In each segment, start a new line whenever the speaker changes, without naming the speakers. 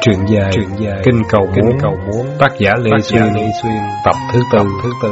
Truyện dài Kinh Cầu Muốn, tác giả Lê Xuyên, tập thứ tư.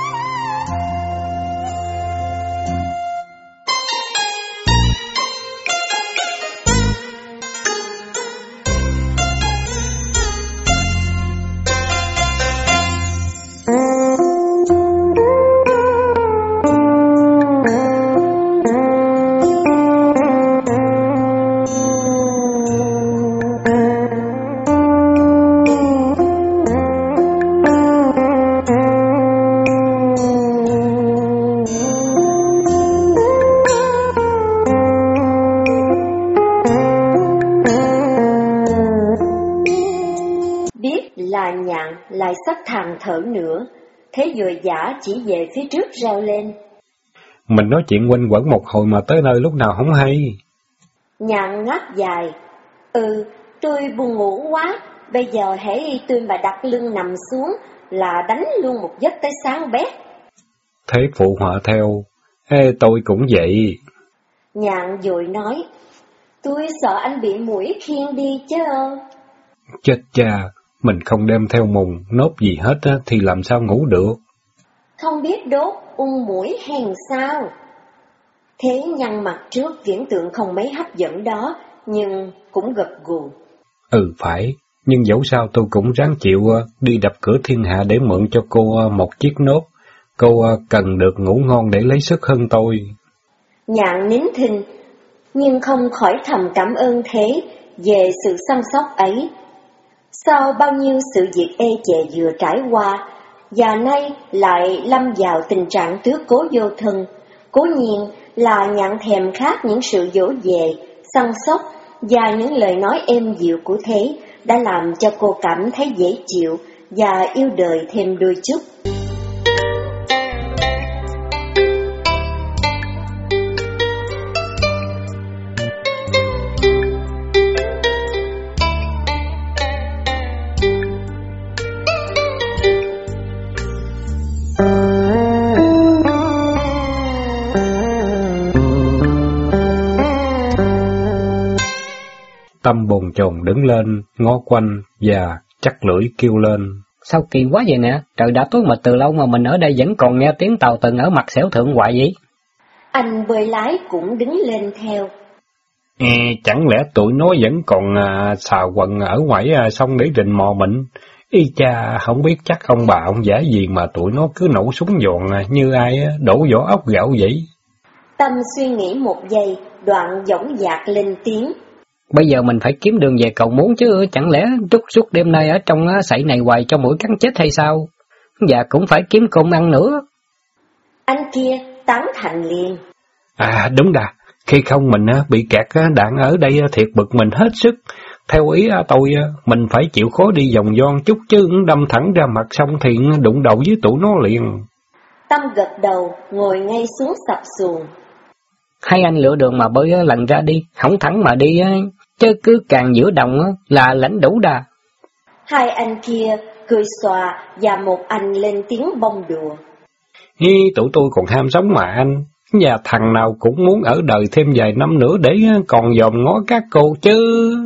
Lại sắc thằng thở nữa, thế rồi giả chỉ về phía trước reo lên.
Mình nói chuyện quanh quẩn một hồi mà tới nơi lúc nào không hay.
Nhạn ngáp dài. Tôi buồn ngủ quá, bây giờ hễ tôi mà đặt lưng nằm xuống là đánh luôn một giấc tới sáng bét.
Thế phụ họa theo, tôi cũng vậy.
Nhạn vội nói, tôi sợ anh bị muỗi khiêng đi chứ.
Chết cha, mình không đem theo mùng, nốt gì hết thì làm sao ngủ được.
Không biết đốt ung muỗi hèn sao. Thế nhăn mặt trước viễn tượng không mấy hấp dẫn đó, nhưng cũng gật gù.
Phải, nhưng dẫu sao tôi cũng ráng chịu đi đập cửa thiên hạ để mượn cho cô một chiếc nốt. Cô cần được ngủ ngon để lấy sức hơn tôi.
Nhạn nín thinh, nhưng không khỏi thầm cảm ơn thế về sự săn sóc ấy. Sau bao nhiêu sự việc ê chề vừa trải qua, và nay lại lâm vào tình trạng tước cố vô thân, cố nhiên là Nhạn thèm khát những sự dỗ về, săn sóc và những lời nói êm dịu của thế đã làm cho cô cảm thấy dễ chịu và yêu đời thêm đôi chút.
Tâm bồn chồn đứng lên, ngó quanh và chắc lưỡi kêu lên.
Sao kỳ quá vậy nè, trời đã tối mịt từ lâu mà mình ở đây vẫn còn nghe tiếng tàu từng ở mặt xẻo thượng hoài vậy?
Anh bơi lái cũng đứng lên theo.
Chẳng lẽ tụi nó vẫn còn xà quần ở ngoài sông để rình mò mình? Y cha, không biết chắc ông bà ông giả gì mà tụi nó cứ nổ súng giòn như ai đổ vỏ ốc gạo vậy.
Tâm suy nghĩ một giây, đoạn dõng dạc lên tiếng.
Bây giờ mình phải kiếm đường về Cầu Muốn chứ, chẳng lẽ trút suốt đêm nay ở trong sậy này hoài cho mũi cắn chết hay sao? Và cũng phải kiếm cơm ăn nữa.
Anh kia tán thành liền.
Đúng đà, khi không mình bị kẹt đạn ở đây thiệt bực mình hết sức. Theo ý tôi, mình phải chịu khó đi vòng vo chút chứ đâm thẳng ra mặt sông thì đụng đầu với tụi nó liền.
Tâm gật đầu, ngồi ngay xuống sập xuồng.
Hai anh lựa đường mà bơi lần ra đi, không thẳng mà đi, chứ cứ càng giữa đồng là lãnh đủ đà.
Hai anh kia cười xòa và một anh lên tiếng bông đùa.
Tụi tôi còn ham sống mà anh, và thằng nào cũng muốn ở đời thêm vài năm nữa để còn dòm ngó các cô chứ.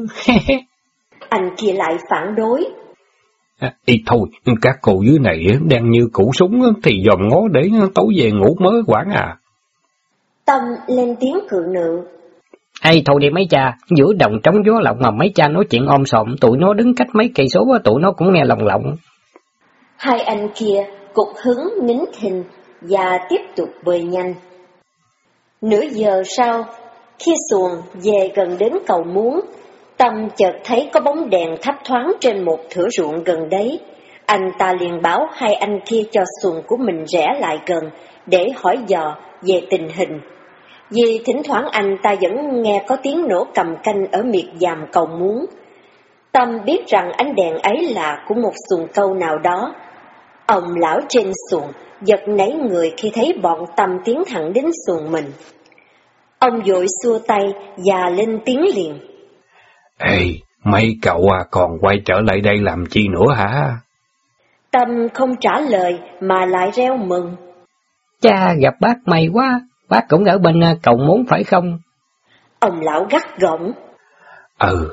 Anh kia lại phản đối.
Thôi, các cô dưới này đang như củ súng thì dòm ngó để tối về ngủ mới quản à.
Tâm lên tiếng cự nữ.
Thôi đi mấy cha, giữa đồng trống gió lộng mà mấy cha nói chuyện om sòm, tụi nó đứng cách mấy cây số tụi nó cũng nghe lồng lộng.
Hai anh kia cục hứng nín thinh và tiếp tục bơi nhanh. Nửa giờ sau, khi xuồng về gần đến Cầu Muốn, Tâm chợt thấy có bóng đèn thấp thoáng trên một thửa ruộng gần đấy. Anh ta liền bảo hai anh kia cho xuồng của mình rẽ lại gần để hỏi dò về tình hình. Vì thỉnh thoảng anh ta vẫn nghe có tiếng nổ cầm canh ở miệt giàm Cầu Muốn. Tâm biết rằng ánh đèn ấy là của một xuồng câu nào đó. Ông lão trên xuồng giật nảy người khi thấy bọn Tâm tiến thẳng đến xuồng mình. Ông vội xua tay và lên tiếng liền.
Mấy cậu còn quay trở lại đây làm chi nữa hả?
Tâm không trả lời mà lại reo mừng.
Cha, gặp bác may quá, bác cũng ở bên Cầu Muốn phải không?
Ông lão gắt gỏng.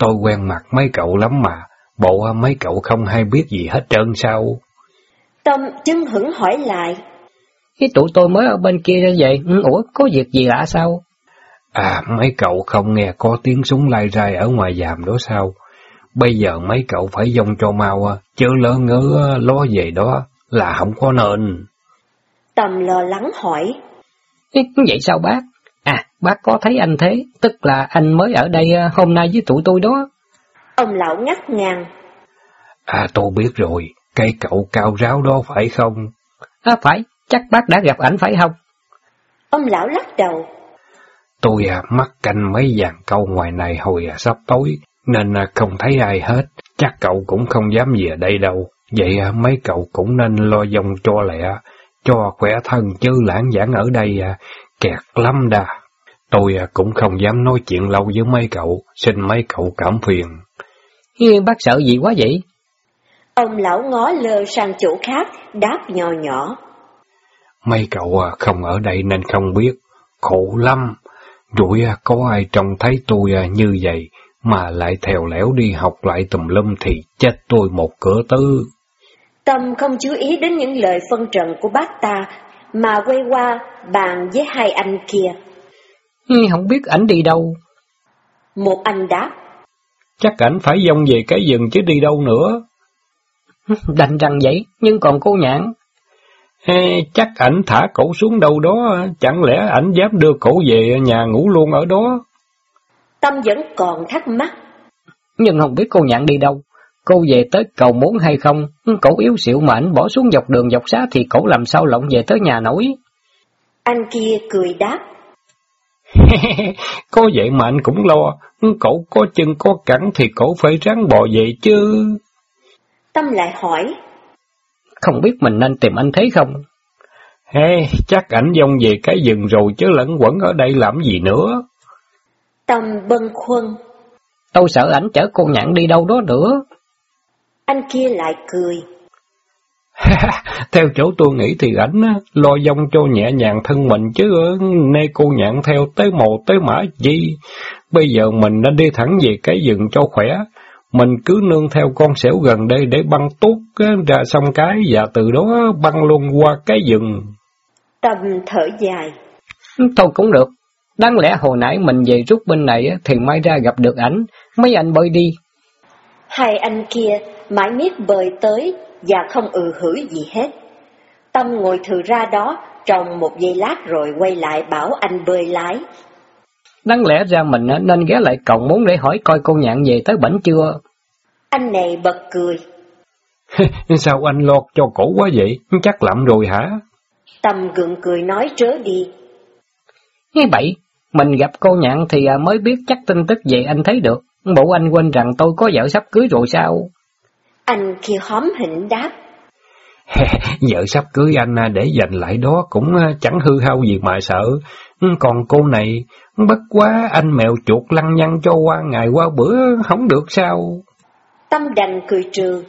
Tôi quen mặt mấy cậu lắm mà, bộ mấy cậu không hay biết gì hết trơn sao?
Tâm chưng hửng hỏi lại.
Cái tụi tôi mới ở bên kia ra vậy, ủa có việc gì lạ sao?
Mấy cậu không nghe có tiếng súng lai rai ở ngoài giàm đó sao? Bây giờ mấy cậu phải dông cho mau, chứ lỡ ngớ lo về đó là không có nên.
Tâm lo lắng hỏi.
Vậy sao bác? Bác có thấy anh thế, tức là anh mới ở đây hôm nay với tụi tôi đó.
Ông lão ngắt ngang.
Tôi biết rồi, cây cậu cao ráo đó phải không?
Phải, chắc bác đã gặp ảnh phải không?
Ông lão lắc đầu.
Tôi mắc canh mấy dàn câu ngoài này hồi sắp tối, nên không thấy ai hết, chắc cậu cũng không dám về đây đâu. Vậy mấy cậu cũng nên lo dông cho lẹ, cho khỏe thân chứ lãng vãng ở đây kẹt lắm đà. Tôi cũng không dám nói chuyện lâu với mấy cậu, xin mấy cậu cảm phiền.
Bác sợ gì quá vậy?
Ông lão ngó lơ sang chỗ khác, đáp nhỏ nhỏ.
Mấy cậu không ở đây nên không biết, khổ lắm. Rồi có ai trông thấy tôi như vậy, mà lại thèo lẻo đi học lại tùm lum thì chết tôi một cửa tư.
Tâm không chú ý đến những lời phân trần của bác ta, mà quay qua bàn với hai anh kia.
Không biết ảnh đi đâu.
Một anh đáp.
Chắc ảnh phải vòng về cái rừng chứ đi đâu nữa.
Đành rằng vậy, nhưng còn cô Nhạn?
Chắc ảnh thả cổ xuống đâu đó, chẳng lẽ ảnh dám đưa cổ về nhà ngủ luôn ở đó?
Tâm vẫn còn thắc mắc.
Nhưng không biết cô Nhạn đi đâu. Cô về tới cầu muốn hay không? Cổ yếu xịu mà ảnh bỏ xuống dọc đường dọc xá thì cổ làm sao lộng về tới nhà nổi?
Anh kia cười đáp.
Có vậy mà anh cũng lo, cổ có chân có cẳng thì cổ phải ráng bò về chứ.
Tâm lại hỏi.
Không biết mình nên tìm anh thấy không?
Chắc ảnh vòng về cái rừng rồi chứ lẫn quẩn ở đây làm gì nữa.
Tâm bâng khuâng.
Tôi sợ ảnh chở cô Nhạn đi đâu đó nữa.
Anh kia lại cười.
Theo chỗ tôi nghĩ thì ảnh lo dông cho nhẹ nhàng thân mình chứ nay cô Nhạn theo tới mồ tới mã gì. Bây giờ mình nên đi thẳng về cái rừng cho khỏe. Mình cứ nương theo con xẻo gần đây để băng tuốt ra sông cái và từ đó băng luôn qua cái rừng.
Tâm thở dài.
Thôi cũng được. Đáng lẽ hồi nãy mình về rút bên này thì may ra gặp được ảnh. Mấy anh bơi đi.
Hai anh kia mãi miết bơi tới và không hử gì hết. Tâm ngồi thừ ra đó trong một giây lát rồi quay lại bảo anh bơi lái.
Đáng lẽ ra mình nên ghé lại cầu muốn để hỏi coi cô Nhạn về tới bển chưa.
Anh này bật cười.
Sao anh lo cho cổ quá vậy? Chắc lắm rồi hả?
Tâm gượng cười nói trớ đi.
Nghe bậy, mình gặp cô Nhạn thì mới biết chắc tin tức về anh thấy được. Bộ anh quên rằng tôi có vợ sắp cưới rồi sao?
Anh kia hóm hỉnh đáp.
Vợ sắp cưới anh để dành lại đó cũng chẳng hư hao gì mà sợ. Còn cô này, bất quá anh mèo chuột lăng nhăng cho qua ngày qua bữa không được sao?
Tâm đành cười trừ.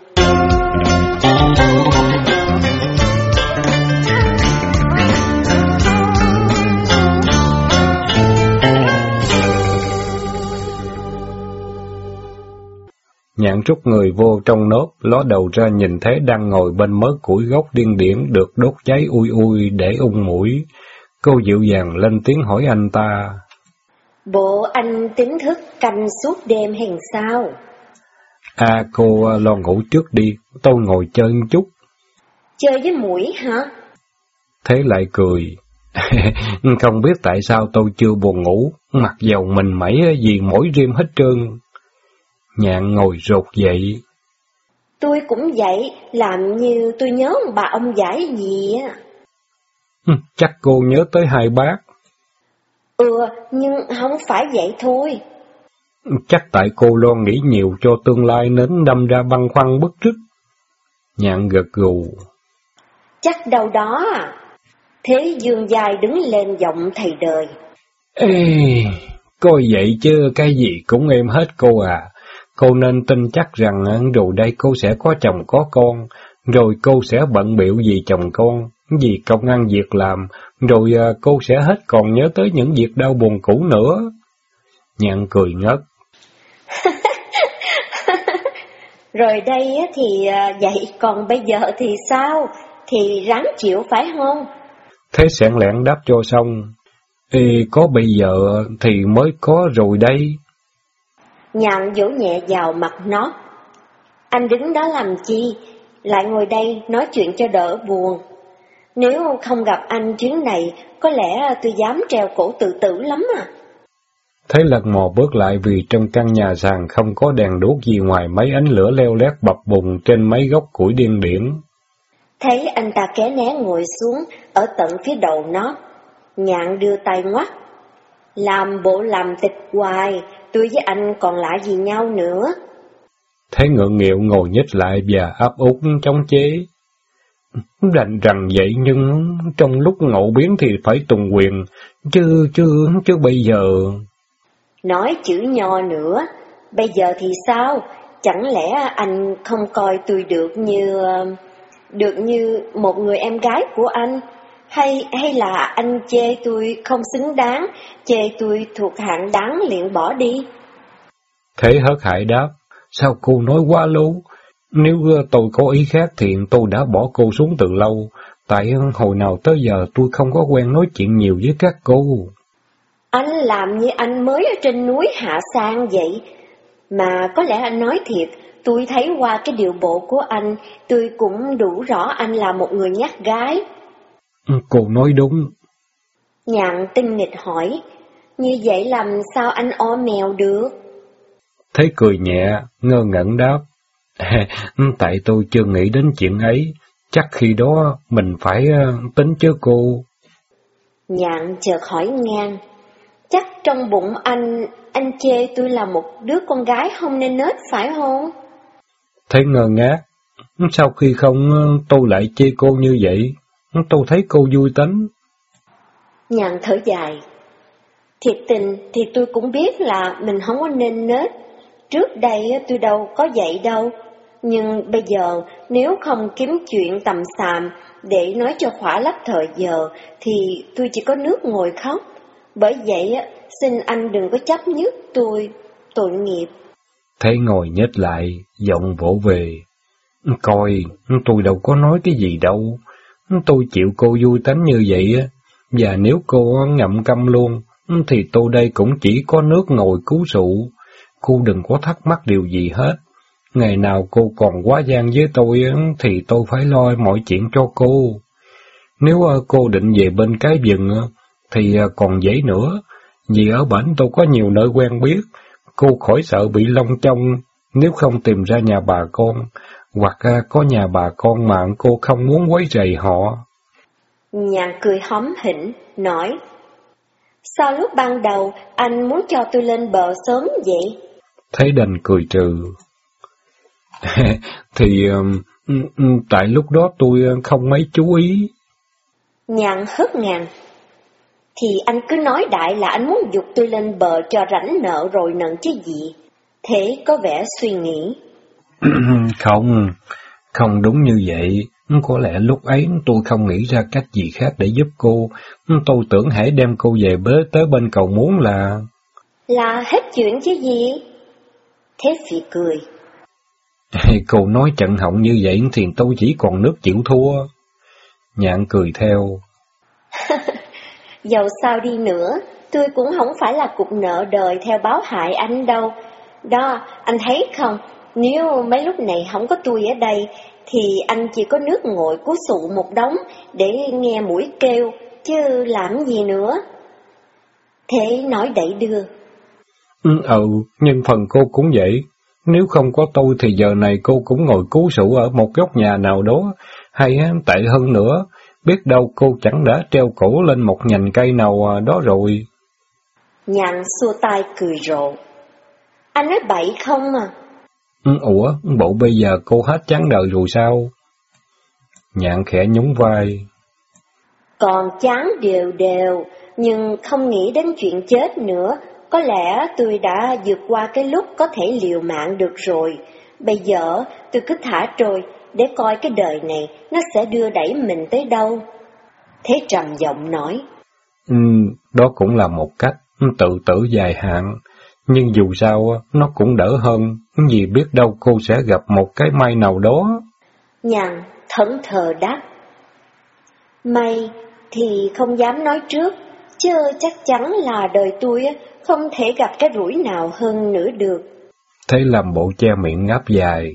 Nhạn rút người vô trong nốt, ló đầu ra nhìn thấy đang ngồi bên mớ củi gốc điên điển được đốt cháy ui ui để mũi. Cô dịu dàng lên tiếng hỏi anh ta.
Bộ anh tính thức canh suốt đêm hay sao?
Cô lo ngủ trước đi, tôi ngồi chơi một chút.
Chơi với muỗi hả?
Thế lại cười. Không biết tại sao tôi chưa buồn ngủ, mặc dầu mình mẩy gì mỗi đêm hết trơn. Nhạn ngồi rụt dậy.
Tôi cũng vậy, làm như tôi nhớ bà ông giải gì á.
Chắc cô nhớ tới hai bác.
Nhưng không phải vậy thôi.
Chắc tại cô lo nghĩ nhiều cho tương lai nên đâm ra băn khoăn bứt rứt. Nhạn gật gù.
Chắc đâu đó à. Thế Dương Giai đứng lên giọng thầy đời.
Coi vậy chứ cái gì cũng êm hết cô à. Cô nên tin chắc rằng rồi đây cô sẽ có chồng có con, rồi cô sẽ bận bịu vì chồng con, vì công ăn việc làm, rồi cô sẽ hết còn nhớ tới những việc đau buồn cũ nữa. Nhạn cười ngất.
Rồi đây thì vậy, còn bây giờ thì sao? Thì ráng chịu phải không?
Thế Sẻn Lẹn đáp cho xong. Có bây giờ thì mới có rồi đây.
Nhạn vỗ nhẹ vào mặt nó. Anh đứng đó làm chi? Lại ngồi đây nói chuyện cho đỡ buồn. Nếu không gặp anh chuyến này, có lẽ tôi dám treo cổ tự tử lắm à.
Thế Lật Mò bước lại vì trong căn nhà sàn không có đèn đuốc gì ngoài mấy ánh lửa leo lét bập bùng trên mấy gốc củi điên điển.
Thấy anh ta ké né ngồi xuống ở tận phía đầu nó. Nhạn đưa tay ngoắt. Làm bộ làm tịch hoài, tôi với anh còn lạ gì nhau nữa.
Thế ngượng nghịu ngồi nhích lại và ấp úng chống chế. Đành rằng vậy nhưng trong lúc ngộ biến thì phải tùng quyền, chứ bây giờ...
Nói chữ nho nữa, bây giờ thì sao? Chẳng lẽ anh không coi tôi được như một người em gái của anh? Hay là anh chê tôi không xứng đáng, chê tôi thuộc hạng đáng liền bỏ đi?
Thế hớt hải đáp, sao cô nói quá lố? Nếu tôi có ý khác thì tôi đã bỏ cô xuống từ lâu, tại hồi nào tới giờ tôi không có quen nói chuyện nhiều với các cô.
Anh làm như anh mới ở trên núi hạ sang vậy. Mà có lẽ anh nói thiệt, tôi thấy qua cái điệu bộ của anh, tôi cũng đủ rõ anh là một người nhát gái.
Cô nói đúng.
Nhạn tinh nghịch hỏi, như vậy làm sao anh o mèo được?
Thế cười nhẹ, ngơ ngẩn đáp, tại tôi chưa nghĩ đến chuyện ấy, chắc khi đó mình phải tính chứ cô.
Nhạn chợt hỏi ngang, chắc trong bụng anh chê tôi là một đứa con gái không nên nết phải không?
Thế ngơ ngác, sau khi không tôi lại chê cô như vậy, tôi thấy cô vui tính.
Nhạn thở dài, thiệt tình thì tôi cũng biết là mình không có nên nết, trước đây tôi đâu có vậy đâu, nhưng bây giờ nếu không kiếm chuyện tầm xàm để nói cho khỏa lấp thời giờ thì tôi chỉ có nước ngồi khóc, bởi vậy xin anh đừng có chấp nhất tôi, tội nghiệp.
Thế ngồi nhếch lại, giọng vỗ về, coi, tôi đâu có nói cái gì đâu, tôi chịu cô vui tính như vậy, và nếu cô ngậm câm luôn, thì tôi đây cũng chỉ có nước ngồi cứu sụ, cô đừng có thắc mắc điều gì hết. Ngày nào cô còn quá gian với tôi thì tôi phải lo mọi chuyện cho cô. Nếu cô định về bên cái vừng thì còn dễ nữa, vì ở bển tôi có nhiều nơi quen biết, cô khỏi sợ bị lông trong nếu không tìm ra nhà bà con, hoặc có nhà bà con mà cô không muốn quấy rầy họ.
Nhạn cười hóm hỉnh, nói, sao lúc ban đầu anh muốn cho tôi lên bờ sớm vậy?
Thế đành cười trừ. Thì tại lúc đó tôi không mấy chú ý.
Nhạn hất ngàn, thì anh cứ nói đại là anh muốn giục tôi lên bờ cho rảnh nợ rồi nần chứ gì. Thế có vẻ suy nghĩ.
Không đúng như vậy. Có lẽ lúc ấy tôi không nghĩ ra cách gì khác để giúp cô. Tôi tưởng hãy đem cô về tới bên cầu muốn là...
Là hết chuyện chứ gì? Thế Phì cười.
Cô nói trận họng như vậy thì tôi chỉ còn nước chịu thua. Nhạn cười theo.
Dầu sao đi nữa, tôi cũng không phải là cục nợ đời theo báo hại anh đâu. Đó, anh thấy không, nếu mấy lúc này không có tôi ở đây, thì anh chỉ có nước ngồi cú sụ một đống để nghe mũi kêu, chứ làm gì nữa. Thế nói đẩy đưa.
Nhưng phần cô cũng vậy. Nếu không có tôi thì giờ này cô cũng ngồi cú sụ ở một góc nhà nào đó, hay tệ hơn nữa, biết đâu cô chẳng đã treo cổ lên một nhành cây nào đó rồi.
Nhạn xua tay cười rộ. Anh nói bậy không à?
Ủa, bộ bây giờ cô hết chán đời rồi sao? Nhạn khẽ nhún vai.
Còn chán đều, nhưng không nghĩ đến chuyện chết nữa. Có lẽ tôi đã vượt qua cái lúc có thể liều mạng được rồi. Bây giờ tôi cứ thả trôi để coi cái đời này nó sẽ đưa đẩy mình tới đâu. Thế trầm giọng nói.
Đó cũng là một cách, tự tử dài hạn. nhưng dù sao nó cũng đỡ hơn, vì biết đâu cô sẽ gặp một cái may nào đó.
Nhàn thẫn thờ đáp. May thì không dám nói trước, chứ chắc chắn là đời tôi không thể gặp cái rủi nào hơn nữa được.
Thế làm bộ che miệng ngáp dài.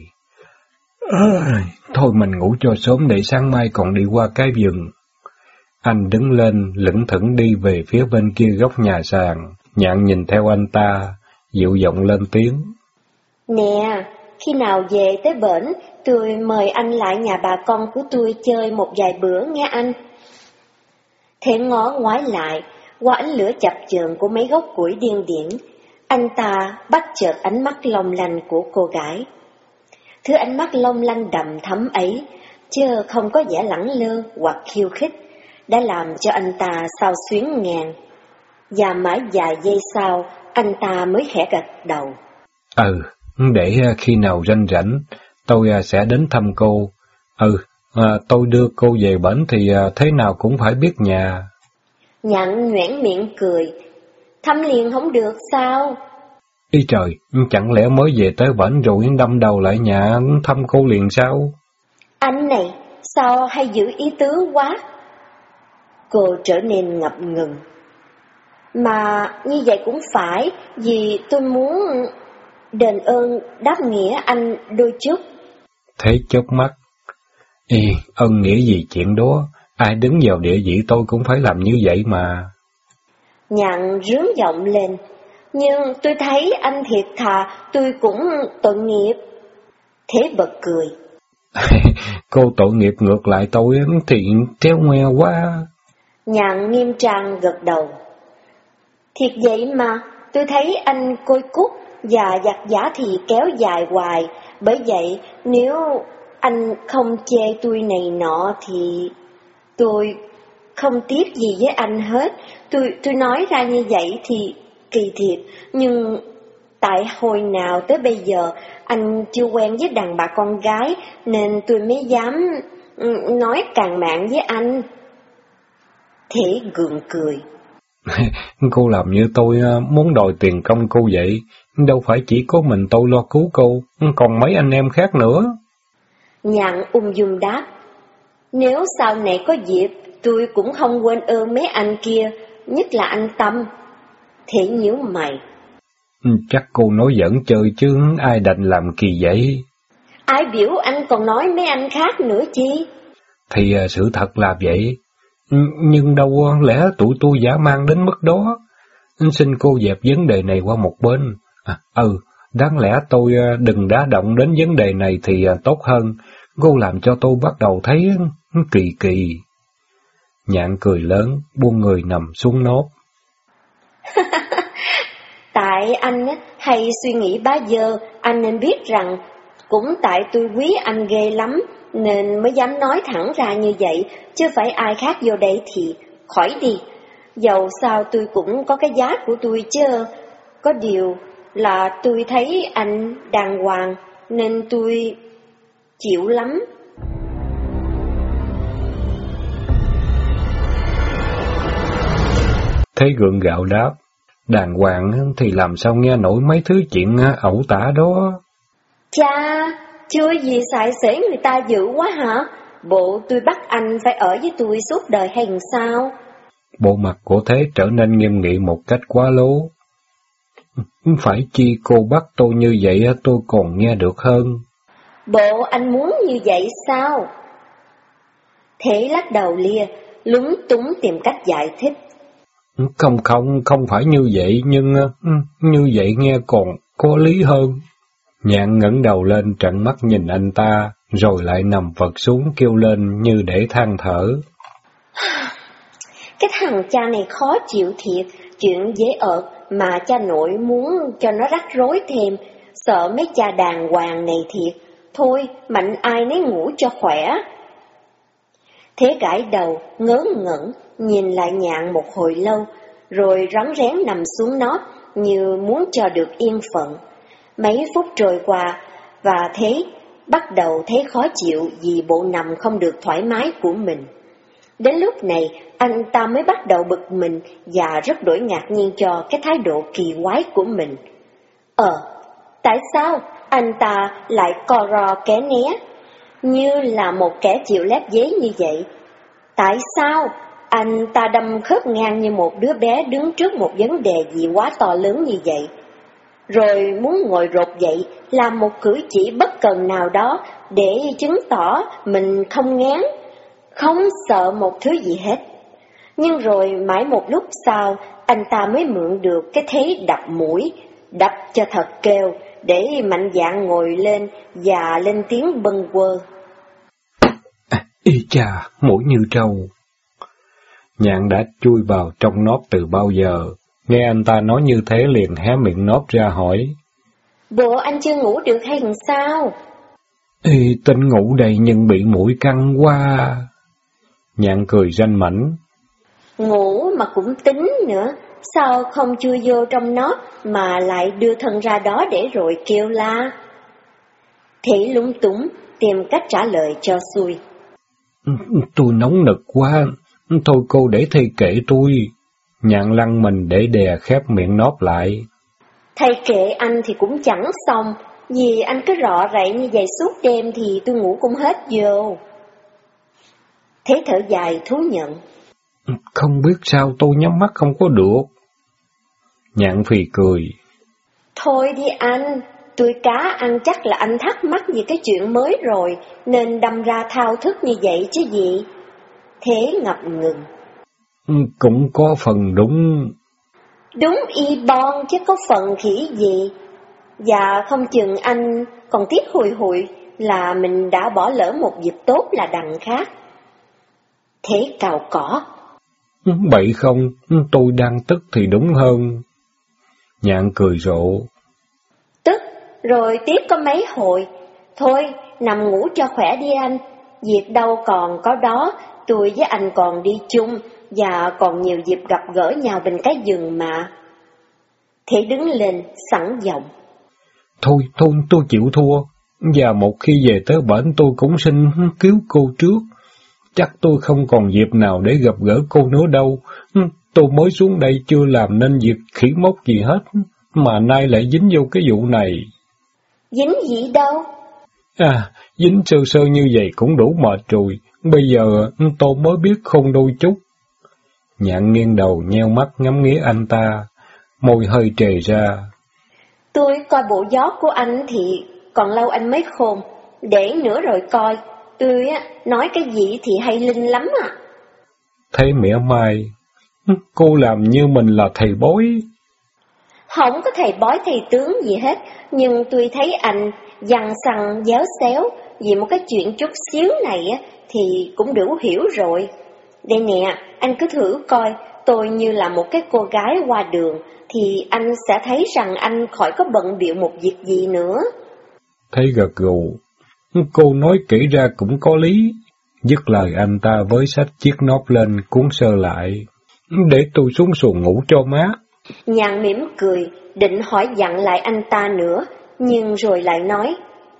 Thôi mình ngủ cho sớm để sáng mai còn đi qua cái vườn. Anh đứng lên, lững thững đi về phía bên kia góc nhà sàn. Nhạn nhìn theo anh ta, dịu giọng lên tiếng.
Nè, khi nào về tới bển, tôi mời anh lại nhà bà con của tôi chơi một vài bữa nghe anh. Thế ngó ngoái lại, qua ánh lửa chập chờn của mấy gốc củi điên điển, anh ta bắt chợt ánh mắt long lanh của cô gái. Thứ ánh mắt long lanh đậm thắm ấy, chứ không có vẻ lẳng lơ hoặc khiêu khích, đã làm cho anh ta xao xuyến ngàn. Và mãi vài giây sau, anh ta mới khẽ gật đầu.
Để khi nào rảnh rảnh, tôi sẽ đến thăm cô. Tôi đưa cô về bển thì thế nào cũng phải biết nhà.
Nhạn nhoẻn miệng cười. Thăm liền không được sao?
Ý trời, chẳng lẽ mới về tới bển rồi đâm đầu lại nhà thăm cô liền sao?
Anh này, sao hay giữ ý tứ quá? Cô trở nên ngập ngừng. Mà như vậy cũng phải, vì tôi muốn đền ơn đáp nghĩa anh đôi chút.
Thế chớp mắt. Ơn nghĩa gì chuyện đó, ai đứng vào địa vị tôi cũng phải làm như vậy mà.
Nhạn rướn giọng lên. Nhưng tôi thấy anh thiệt thà, tôi cũng tội nghiệp. Thế bật cười.
Cô tội nghiệp ngược lại tôi thì tréo ngoe quá.
Nhạn nghiêm trang gật đầu. Thiệt vậy mà, tôi thấy anh côi cút và giặt giả thì kéo dài hoài. Bởi vậy, nếu anh không chê tôi này nọ thì tôi không tiếc gì với anh hết. Tôi nói ra như vậy thì kỳ thiệt, nhưng tại hồi nào tới bây giờ anh chưa quen với đàn bà con gái nên tôi mới dám nói càng mạng với anh. Thế gượng cười.
Cô làm như tôi muốn đòi tiền công cô vậy, đâu phải chỉ có mình tôi lo cứu cô, còn mấy anh em khác nữa.
Nhạn ung dung đáp. Nếu sau này có dịp, tôi cũng không quên ơn mấy anh kia, nhất là anh Tâm. Thế nhíu mày.
Chắc cô nói giỡn chơi chứ ai đành làm kỳ vậy.
Ai biểu anh còn nói mấy anh khác nữa chi?
Thì sự thật là vậy. Nhưng đâu lẽ tụi tôi dã man đến mức đó. Xin cô dẹp vấn đề này qua một bên. Đáng lẽ tôi đừng đá động đến vấn đề này thì tốt hơn. Cô làm cho tôi bắt đầu thấy kỳ kỳ. Nhạn cười lớn, buông người nằm xuống nốt.
Tại anh hay suy nghĩ bá dơ, anh nên biết rằng cũng tại tôi quý anh ghê lắm, nên mới dám nói thẳng ra như vậy, chứ phải ai khác vô đây thì khỏi đi. Dầu sao tôi cũng có cái giá của tôi chứ, có điều là tôi thấy anh đàng hoàng, nên tôi chịu lắm.
Thế gượng gạo đáp, đàng hoàng thì làm sao nghe nổi mấy thứ chuyện ẩu tả đó.
Cha, chưa gì xài xể người ta dữ quá hả? Bộ tôi bắt anh phải ở với tôi suốt đời hay sao?
Bộ mặt của Thế trở nên nghiêm nghị một cách quá lố. Phải chi cô bắt tôi như vậy tôi còn nghe được hơn.
Bộ anh muốn như vậy sao? Thế lắc đầu lia, lúng túng tìm cách giải thích.
Không phải như vậy, nhưng như vậy nghe còn có lý hơn. Nhạn ngẩng đầu lên trợn mắt nhìn anh ta, rồi lại nằm vật xuống kêu lên như để than thở.
Cái thằng cha này khó chịu thiệt, chuyện dễ ợt mà cha nội muốn cho nó rắc rối thêm, sợ mấy cha đàng hoàng này thiệt. Thôi, mạnh ai nấy ngủ cho khỏe. Thế gãi đầu, ngớ ngẩn, nhìn lại Nhạn một hồi lâu, rồi rón rén nằm xuống nót như muốn cho được yên phận. Mấy phút trôi qua, và Thế bắt đầu thấy khó chịu vì bộ nằm không được thoải mái của mình. Đến lúc này, anh ta mới bắt đầu bực mình và rất đổi ngạc nhiên cho cái thái độ kỳ quái của mình. Tại sao anh ta lại co ro ké né, như là một kẻ chịu lép vế như vậy? Tại sao anh ta đâm khớp ngang như một đứa bé đứng trước một vấn đề gì quá to lớn như vậy, rồi muốn ngồi rột dậy làm một cử chỉ bất cần nào đó để chứng tỏ mình không ngán, không sợ một thứ gì hết? Nhưng rồi mãi một lúc sau, anh ta mới mượn được cái thế đập mũi, đập cho thật kêu, để mạnh dạn ngồi lên và lên tiếng bâng quơ.
Ý chà, mũi như trâu. Nhạn đã chui vào trong nóp từ bao giờ, nghe anh ta nói như thế liền hé miệng nóp ra hỏi.
Bộ anh chưa ngủ được hay làm sao?
Tính ngủ đây nhưng bị mũi cắn quá. Nhạn cười ranh mảnh.
Ngủ mà cũng tính nữa, sao không chui vô trong nóp mà lại đưa thân ra đó để rồi kêu la? Thế lúng túng, tìm cách trả lời cho xuôi.
Tôi nóng nực quá, thôi cô để thầy kệ tôi. Nhạn lăn mình để đè khép miệng nóp lại.
Thầy kệ anh thì cũng chẳng xong, vì anh cứ rọ rậy như vậy suốt đêm thì tôi ngủ cũng hết vô. Thế thở dài thú nhận.
Không biết sao tôi nhắm mắt không có được. Nhạn phì cười.
Thôi đi anh, tôi cá ăn chắc là anh thắc mắc về cái chuyện mới rồi, nên đâm ra thao thức như vậy chứ gì. Thế ngập ngừng.
Cũng có phần đúng.
Đúng y bon chứ có phần khỉ gì. Và không chừng anh còn tiếc hùi hụi là mình đã bỏ lỡ một dịp tốt là đằng khác. Thế cào cỏ.
Bậy không, tôi đang tức thì đúng hơn. Nhạn cười rộ.
Tức, rồi tiếp có mấy hồi. Thôi, nằm ngủ cho khỏe đi anh. Việc đâu còn có đó, tôi với anh còn đi chung, và còn nhiều dịp gặp gỡ nhau bên cái giường mà. Thế đứng lên, sẵn giọng.
Thôi, tôi chịu thua. Và một khi về tới bển tôi cũng xin cứu cô trước. Chắc tôi không còn dịp nào để gặp gỡ cô nữa đâu. Tôi mới xuống đây chưa làm nên việc khỉ mốc gì hết, mà nay lại dính vô cái vụ này.
Dính gì đâu?
Dính sơ sơ như vậy cũng đủ mệt rồi. Bây giờ tôi mới biết khôn đôi chút. Nhạn nghiêng đầu nheo mắt ngắm nghía anh ta, môi hơi trề ra.
Tôi coi bộ gió của anh thì còn lâu anh mới khôn. Để nữa rồi coi, tôi nói cái gì thì hay linh lắm à.
Thấy mỉa mai, cô làm như mình là thầy bói.
Không có thầy bói thầy tướng gì hết, nhưng tôi thấy anh dằn xăng déo xéo vì một cái chuyện chút xíu này thì cũng đủ hiểu rồi. Đây nè, anh cứ thử coi, tôi như là một cái cô gái qua đường, thì anh sẽ thấy rằng anh khỏi có bận bịu một việc gì nữa.
Thấy gật gù, cô nói kỹ ra cũng có lý. Dứt lời anh ta với xách chiếc nóp lên cuốn sơ lại. Để tôi xuống xuồng ngủ cho mát.
Nhạn mỉm cười, định hỏi dặn lại anh ta nữa, nhưng rồi lại nói.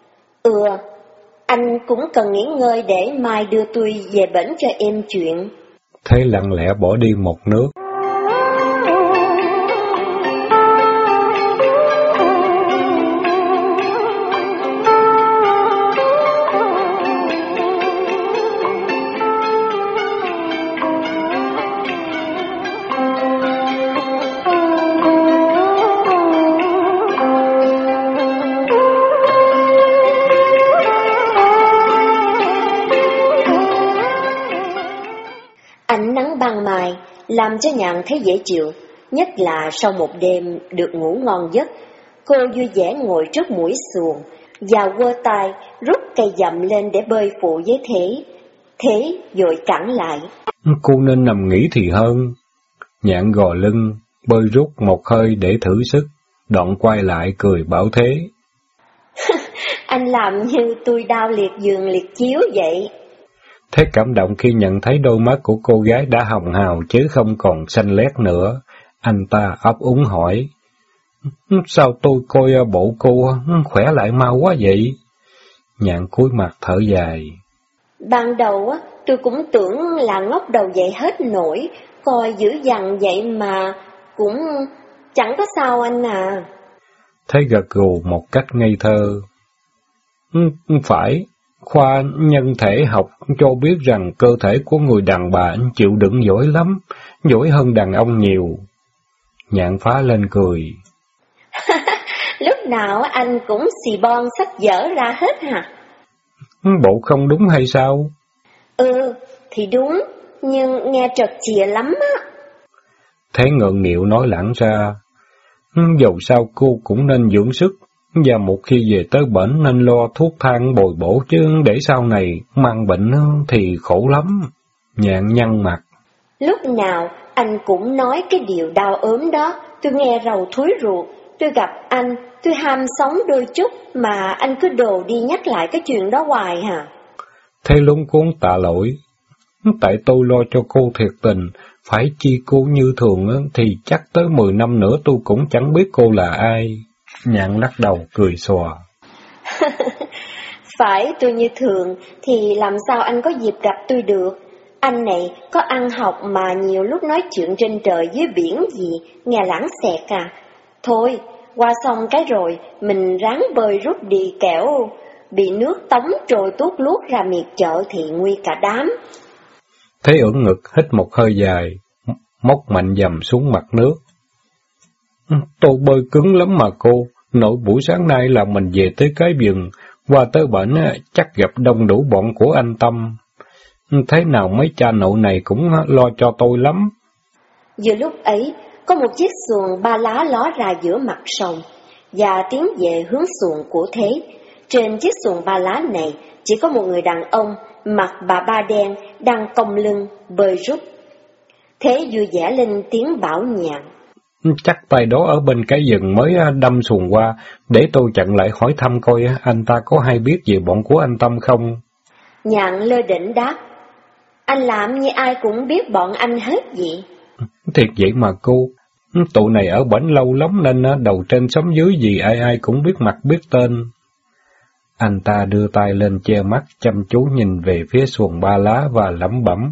Anh cũng cần nghỉ ngơi để mai đưa tôi về bển cho em chuyện.
Thế lặng lẽ bỏ đi một nước.
Ánh nắng ban mai làm cho Nhạn thấy dễ chịu, nhất là sau một đêm được ngủ ngon giấc. Cô vui vẻ ngồi trước mũi xuồng và quơ tay rút cây dậm lên để bơi phụ với Thế vội cản lại.
Cô nên nằm nghỉ thì hơn. Nhạn gò lưng, bơi rút một hơi để thử sức, đoạn quay lại cười bảo Thế.
Anh làm như tôi đau liệt giường liệt chiếu vậy.
Thế cảm động khi nhận thấy đôi mắt của cô gái đã hồng hào chứ không còn xanh lét nữa. Anh ta ấp úng hỏi. Sao tôi coi bộ cô khỏe lại mau quá vậy? Nhạn cúi mặt thở dài.
Ban đầu tôi cũng tưởng là ngóc đầu dậy hết nổi, coi dữ dằn vậy mà cũng chẳng có sao anh à.
Thế gật gù một cách ngây thơ. Phải, khoa nhân thể học cho biết rằng cơ thể của người đàn bà chịu đựng giỏi lắm, giỏi hơn đàn ông nhiều. Nhạn phá lên cười.
Lúc nào anh cũng xì bon sách vở ra hết hả?
Bộ không đúng hay sao?
Thì đúng, nhưng nghe trật chìa lắm á.
Thế ngượng nghịu nói lãng ra. Dầu sao cô cũng nên dưỡng sức, và một khi về tới bển nên lo thuốc thang bồi bổ chứ để sau này mang bệnh thì khổ lắm. Nhạn nhăn mặt.
Lúc nào anh cũng nói cái điều đau ốm đó, tôi nghe rầu thúi ruột. Tôi gặp anh, tôi ham sống đôi chút mà anh cứ đồ đi nhắc lại cái chuyện đó hoài hả?
Thế luống cuống tạ lỗi. Tại tôi lo cho cô thiệt tình, phải chi cô như thường thì chắc tới 10 năm nữa tôi cũng chẳng biết cô là ai. Nhạn lắc đầu cười xòa.
Phải tôi như thường thì làm sao anh có dịp gặp tôi được? Anh này có ăn học mà nhiều lúc nói chuyện trên trời dưới biển gì, nghe lãng xẹt à. Thôi, qua xong cái rồi, mình ráng bơi rút đi kẻo bị nước tống trôi tuốt luốt ra miệt chợ thì nguy cả đám.
Thế ưỡn ngực hít một hơi dài, móc mạnh dầm xuống mặt nước. Tôi bơi cứng lắm mà cô, nội buổi sáng nay là mình về tới cái vườn, qua tới bển chắc gặp đông đủ bọn của anh Tâm. Thế nào mấy cha nội này cũng lo cho tôi lắm.
Giữa lúc ấy, có một chiếc xuồng ba lá ló ra giữa mặt sông, và tiến về hướng xuồng của Thế. Trên chiếc xuồng ba lá này chỉ có một người đàn ông mặc bà ba đen đang cong lưng bơi rút. Thế vui vẻ lên tiếng bảo Nhạn.
Chắc tay đó ở bên cái rừng mới đâm xuồng qua, để tôi chặn lại hỏi thăm coi anh ta có hay biết về bọn của anh Tâm không.
Nhạn lơ đễnh đáp. Anh làm như ai cũng biết bọn anh hết vậy.
Thiệt vậy mà cô, tụi này ở bển lâu lắm nên đầu trên xóm dưới gì ai ai cũng biết mặt biết tên. Anh ta đưa tay lên che mắt chăm chú nhìn về phía xuồng ba lá và lẩm bẩm.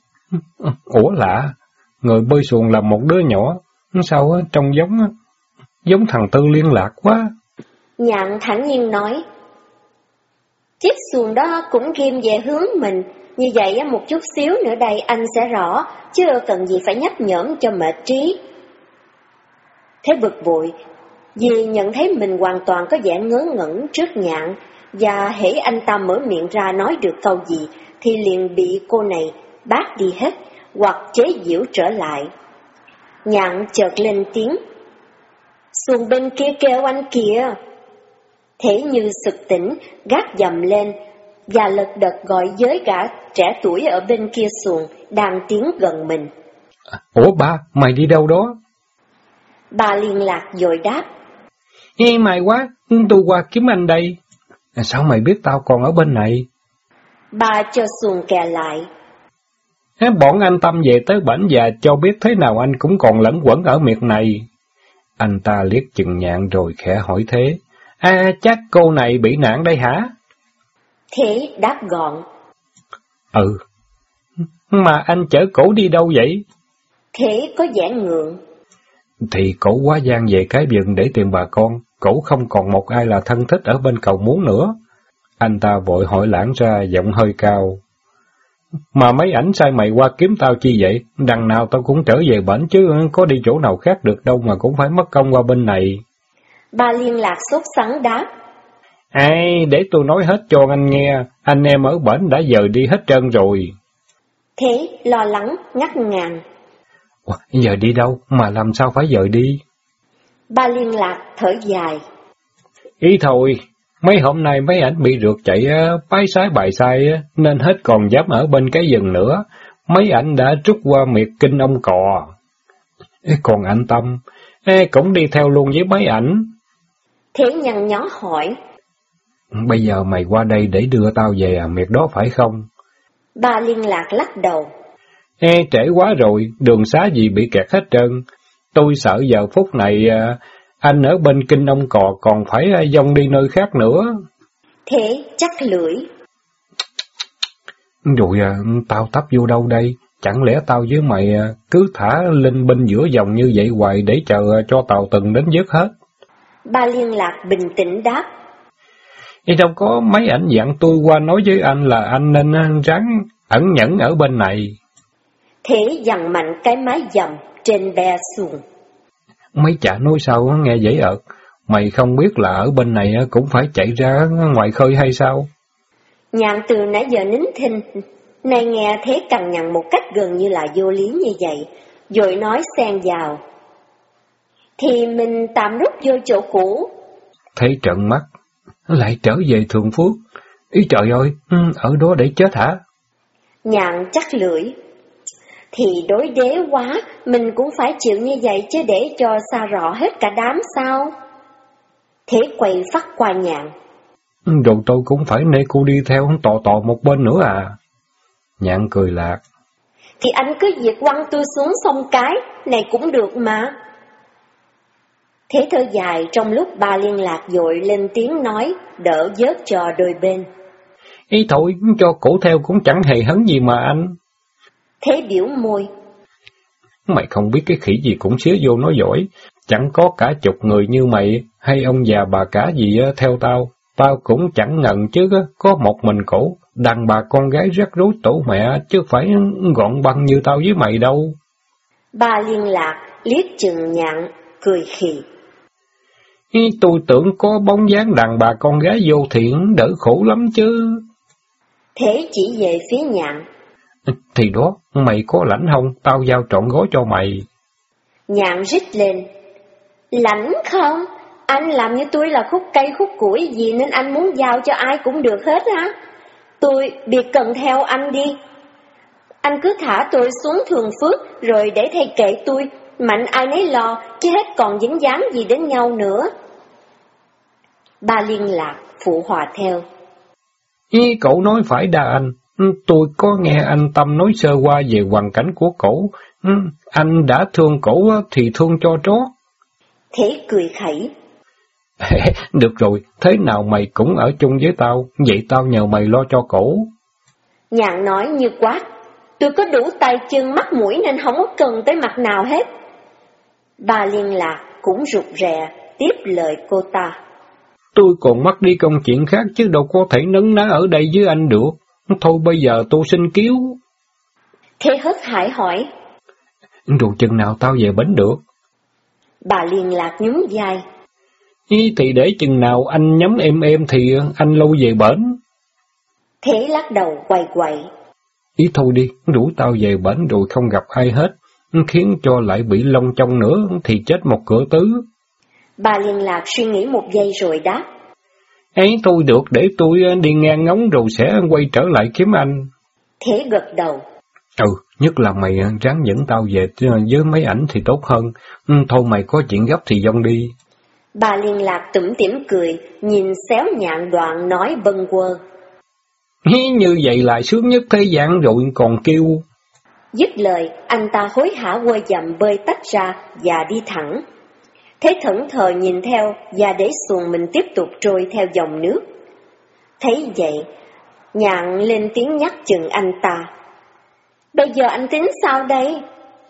Ủa lạ, người bơi xuồng là một đứa nhỏ, sao trông giống thằng Tư Liên Lạc quá.
Nhạn thản nhiên nói. Chiếc xuồng đó cũng ghim về hướng mình, như vậy một chút xíu nữa đây anh sẽ rõ, chứ cần gì phải nhấp nhổm cho mệt trí. Thế bực bội, vì nhận thấy mình hoàn toàn có vẻ ngớ ngẩn trước Nhạn, và hễ anh ta mở miệng ra nói được câu gì, thì liền bị cô này bác đi hết, hoặc chế giễu trở lại. Nhạn chợt lên tiếng. Xuồng bên kia kêu anh kìa. Thế như sực tỉnh, gác dầm lên, và lật đật gọi với gã trẻ tuổi ở bên kia xuồng, đang tiến gần mình.
Ủa ba, mày đi đâu đó?
Bà liên lạc vội đáp.
Nghe mày quá, tôi qua kiếm anh đây. Sao mày biết tao còn ở bên này?
Bà cho xuồng kè lại.
Bọn anh Tâm về tới bển và cho biết thế nào anh cũng còn lẫn quẩn ở miệt này. Anh ta liếc chừng Nhạn rồi khẽ hỏi Thế. Chắc cô này bị nạn đây hả?
Thế đáp gọn.
Mà anh chở cổ đi đâu vậy?
Thế có vẻ ngượng.
Thì cổ quá gian về cái vườn để tìm bà con, cổ không còn một ai là thân thích ở bên cầu muốn nữa. Anh ta vội hỏi lãng ra, giọng hơi cao. Mà mấy ảnh sai mày qua kiếm tao chi vậy? Đằng nào tao cũng trở về bển chứ có đi chỗ nào khác được đâu mà cũng phải mất công qua bên này.
Bà liên lạc sốt sắng đáp.
Để tôi nói hết cho anh nghe, anh em ở bển đã dời đi hết trơn rồi.
Thế lo lắng, ngắt ngàn.
Giờ đi đâu, mà làm sao phải dời đi?
Bà liên lạc thở dài.
Ý thôi, mấy hôm nay mấy ảnh bị rượt chạy bái sái bài sai nên hết còn dám ở bên cái rừng nữa. Mấy ảnh đã trút qua miệt kinh ông cò. Còn anh Tâm, cũng đi theo luôn với mấy ảnh.
Thế nhăn nhó hỏi.
Bây giờ mày qua đây để đưa tao về miệt đó phải không?
Bà liên lạc lắc đầu.
Trễ quá rồi, đường xá gì bị kẹt hết trơn. Tôi sợ giờ phút này anh ở bên kinh ông cò còn phải dông đi nơi khác nữa.
Thế chắc lưỡi.
Rồi tao tấp vô đâu đây? Chẳng lẽ tao với mày cứ thả linh binh giữa dòng như vậy hoài để chờ cho tàu từng đến dứt hết?
Ba Liên Lạc bình tĩnh đáp.
Đâu có, mấy ảnh dặn tôi qua nói với anh là anh nên ráng ẩn nhẫn ở bên này.
Thế dằn mạnh cái mái dầm trên be xuồng.
Mấy chả nói sao nghe dễ ợt, mày không biết là ở bên này cũng phải chạy ra ngoài khơi hay sao?
Nhạn từ nãy giờ nín thinh, nay nghe thế cằn nhằn một cách gần như là vô lý như vậy, rồi nói xen vào. Thì mình tạm rút vô chỗ cũ.
Thấy trợn mắt, lại trở về Thường Phước. Ý trời ơi, ở đó để chết hả?
Nhạn chắc lưỡi. Thì đối đế quá, mình cũng phải chịu như vậy chứ để cho xa rõ hết cả đám sao? Thế quay phát qua Nhạn.
Rồi tôi cũng phải nê cô đi theo tò một bên nữa à? Nhạn cười lạc.
Thì anh cứ việc quăng tôi xuống sông cái, này cũng được mà. Thế thở dài trong lúc Ba Liên Lạc vội lên tiếng nói, đỡ vớt cho đôi bên.
Ý thôi, cho cổ theo cũng chẳng hề hấn gì mà anh.
Thế biểu môi.
Mày không biết cái khỉ gì cũng xía vô nói giỏi, chẳng có cả chục người như mày, hay ông già bà cả gì theo tao. Tao cũng chẳng ngần chứ, có một mình cổ, đàn bà con gái rắc rối tổ mẹ, chứ phải gọn băng như tao với mày đâu.
Ba Liên Lạc liếc chừng Nhạn, cười khì.
Tôi tưởng có bóng dáng đàn bà con gái vô thiện, đỡ khổ lắm chứ.
Thế chỉ về phía Nhạn.
Thì đó, mày có lãnh không? Tao giao trọn gói cho mày.
Nhạn rít lên. Lãnh không? Anh làm như tôi là khúc cây khúc củi gì nên anh muốn giao cho ai cũng được hết hả? Tôi biệt cần theo anh đi. Anh cứ thả tôi xuống Thường Phước rồi để thầy kệ tôi, mạnh ai nấy lo, chứ hết còn dính dáng gì đến nhau nữa. Ba Liên Lạc phụ họa theo.
Cậu nói phải đa anh. Tôi có nghe anh Tâm nói sơ qua về hoàn cảnh của cổ. Anh đã thương cổ thì thương cho trót.
Thế cười khẩy.
Được rồi, thế nào mày cũng ở chung với tao, vậy tao nhờ mày lo cho cổ.
Nhạn nói như quát. Tôi có đủ tay chân mắt mũi nên không có cần tới mặt nào hết. Ba Liên Lạc cũng rụt rè tiếp lời cô ta.
Tôi còn mắc đi công chuyện khác chứ đâu có thể nấn ná ở đây với anh được. Thôi bây giờ tôi xin cứu.
Thế hớt hải hỏi.
Rồi chừng nào tao về bến được?
Bà Liên Lạc nhún vai.
Thì để chừng nào anh nhắm em thì anh lâu về bến.
Thế lắc đầu quay quậy.
Thôi đi, rủ tao về bến rồi không gặp ai hết, khiến cho lại bị lông trong nữa thì chết một cửa tứ.
Bà Liên Lạc suy nghĩ một giây rồi đáp.
Ấy tôi được, để tôi đi ngang ngóng rồi sẽ quay trở lại kiếm anh.
Thế gật đầu.
Nhất là mày ráng dẫn tao về với mấy ảnh thì tốt hơn. Thôi mày có chuyện gấp thì dông đi.
Bà Liên Lạc tủm tỉm cười, nhìn xéo Nhạn đoạn nói bâng quơ.
Như vậy là sướng nhất thế gian rồi còn kêu.
Dứt lời, anh ta hối hả quơ dầm bơi tách ra và đi thẳng. Thế thẫn thờ nhìn theo và để xuồng mình tiếp tục trôi theo dòng nước. Thấy vậy, Nhạn lên tiếng nhắc chừng anh ta. Bây giờ anh tính sao đây?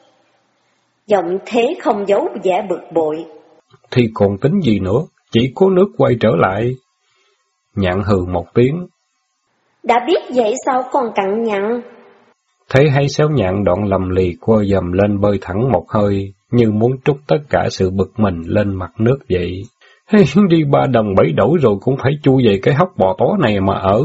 Giọng Thế không giấu vẻ bực bội.
Thì còn tính gì nữa, chỉ có nước quay trở lại. Nhạn hừ một tiếng.
Đã biết vậy sao còn cặn nhằn?
Thế hay xéo Nhạn đoạn lầm lì quơ dầm lên bơi thẳng một hơi, như muốn trút tất cả sự bực mình lên mặt nước vậy. Đi 3 đồng 7 đổi rồi cũng phải chui về cái hốc bò tó này mà ở.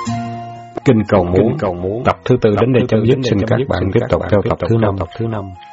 Kinh cầu muốn tập thứ 4 đến đây chấm dứt, xin các bạn tiếp tục theo tập thứ 5.